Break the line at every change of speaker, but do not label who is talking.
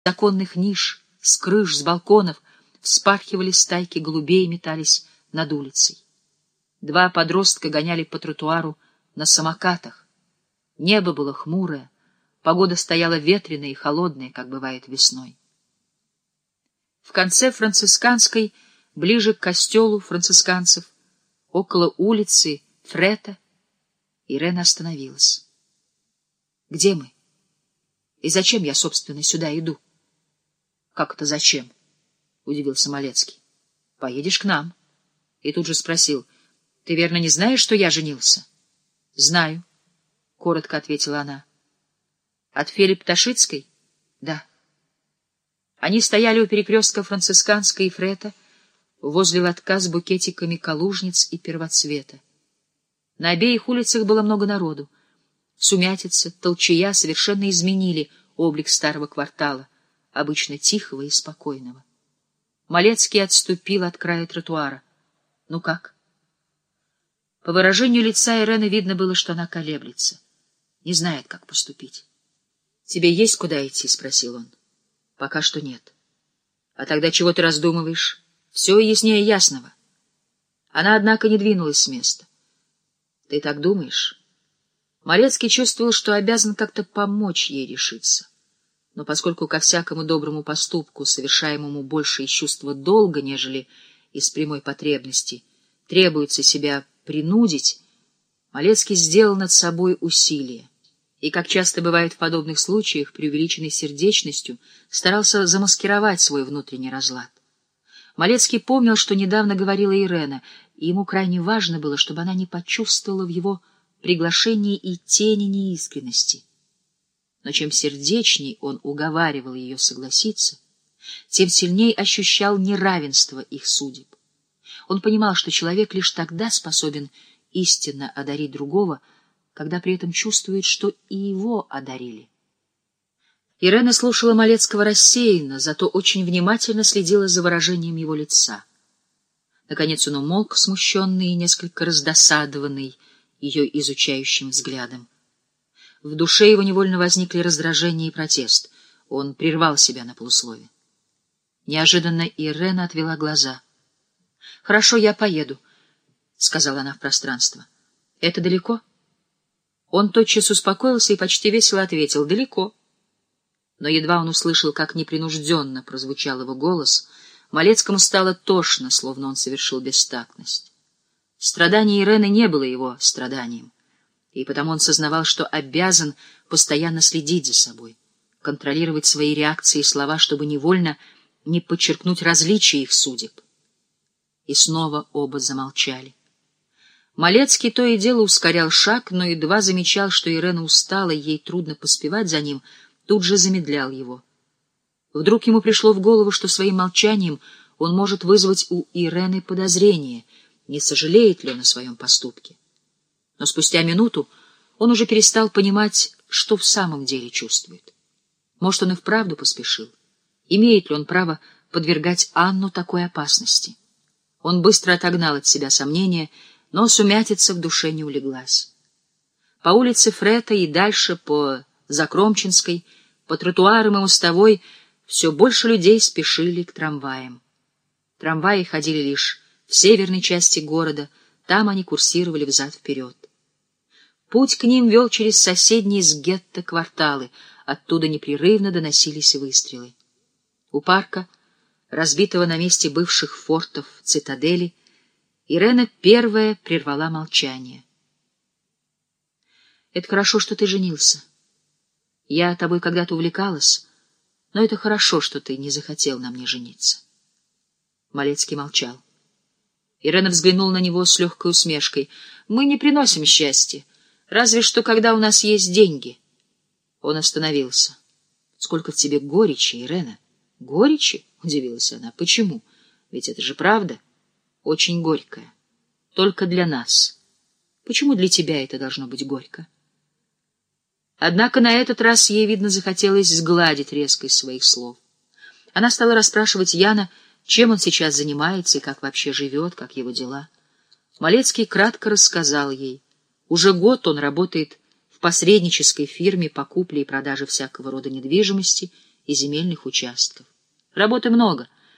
оконных ниш, с крыш, с балконов вспархивали стайки голубей и метались над улицей. Два подростка гоняли по тротуару на самокатах. Небо было хмурое, погода стояла ветреная и холодная, как бывает весной. В конце Францисканской, ближе к костелу францисканцев, около улицы Фрета, Ирена остановилась. — Где мы? И зачем я, собственно, сюда иду? — Как это зачем? — удивился Малецкий. — Поедешь к нам. И тут же спросил: — Ты верно не знаешь, что я женился? — Знаю, — коротко ответила она. — От Фели Пташицкой? — Да. Они стояли у перекрестка Францисканской и Фрета, возле лотка с букетиками калужниц и первоцвета. На обеих улицах было много народу. Сумятица, толчая совершенно изменили облик старого квартала, обычно тихого и спокойного. Малецкий отступил от края тротуара. — Ну как? По выражению лица Ирены видно было, что она колеблется, не знает, как поступить. — Тебе есть куда идти? — спросил он. — Пока что нет. — А тогда чего ты раздумываешь? Все яснее ясного. Она, однако, не двинулась с места. — Ты так думаешь? Малецкий чувствовал, что обязан как-то помочь ей решиться. Но поскольку ко всякому доброму поступку, совершаемому больше из чувства долга, нежели из прямой потребности, требуется себя принудить, Малецкий сделал над собой усилие и, как часто бывает в подобных случаях, преувеличенной сердечностью, старался замаскировать свой внутренний разлад. Малецкий помнил, что недавно говорила Ирена, и ему крайне важно было, чтобы она не почувствовала в его приглашении и тени неискренности. Но чем сердечней он уговаривал ее согласиться, тем сильнее ощущал неравенство их судеб. Он понимал, что человек лишь тогда способен истинно одарить другого, когда при этом чувствует, что и его одарили. Ирена слушала Малецкого рассеянно, зато очень внимательно следила за выражением его лица. Наконец он умолк, смущенный и несколько раздосадованный ее изучающим взглядом. В душе его невольно возникли раздражение и протест. Он прервал себя на полуслове. Неожиданно Ирена отвела глаза. — Хорошо, я поеду, — сказала она в пространство. — Это далеко? Он тотчас успокоился и почти весело ответил: — Далеко. Но едва он услышал, как непринужденно прозвучал его голос, Малецкому стало тошно, словно он совершил бестактность. Страдание Ирены не было его страданием, и потому он сознавал, что обязан постоянно следить за собой, контролировать свои реакции и слова, чтобы невольно не подчеркнуть различия их судеб. И снова оба замолчали. Малецкий то и дело ускорял шаг, но едва замечал, что Ирена устала, и ей трудно поспевать за ним, тут же замедлял его. Вдруг ему пришло в голову, что своим молчанием он может вызвать у Ирены подозрение, не сожалеет ли он о своем поступке. Но спустя минуту он уже перестал понимать, что в самом деле чувствует. Может, он и вправду поспешил? Имеет ли он право подвергать Анну такой опасности? Он быстро отогнал от себя сомнения, но сумятица в душе не улеглась. По улице Фрета и дальше по Закромчинской, по тротуарам и мостовой все больше людей спешили к трамваям. Трамваи ходили лишь в северной части города, там они курсировали взад-вперед. Путь к ним вел через соседние с гетто кварталы, оттуда непрерывно доносились выстрелы. У парка, разбитого на месте бывших фортов цитадели, Ирена первая прервала молчание. — Это хорошо, что ты женился. Я тобой когда-то увлекалась, но это хорошо, что ты не захотел на мне жениться. Малецкий молчал. Ирена взглянула на него с легкой усмешкой. — Мы не приносим счастья, разве что когда у нас есть деньги. Он остановился. — Сколько в тебе горечи, Ирена? — Горечи? — удивилась она. — Почему? Ведь это же правда. Очень горькая. Только для нас. Почему для тебя это должно быть горько? Однако на этот раз ей, видно, захотелось сгладить резкость своих слов. Она стала расспрашивать Яна, чем он сейчас занимается и как вообще живет, как его дела. Малецкий кратко рассказал ей. Уже год он работает в посреднической фирме по купле и продаже всякого рода недвижимости и земельных участков. Работы много.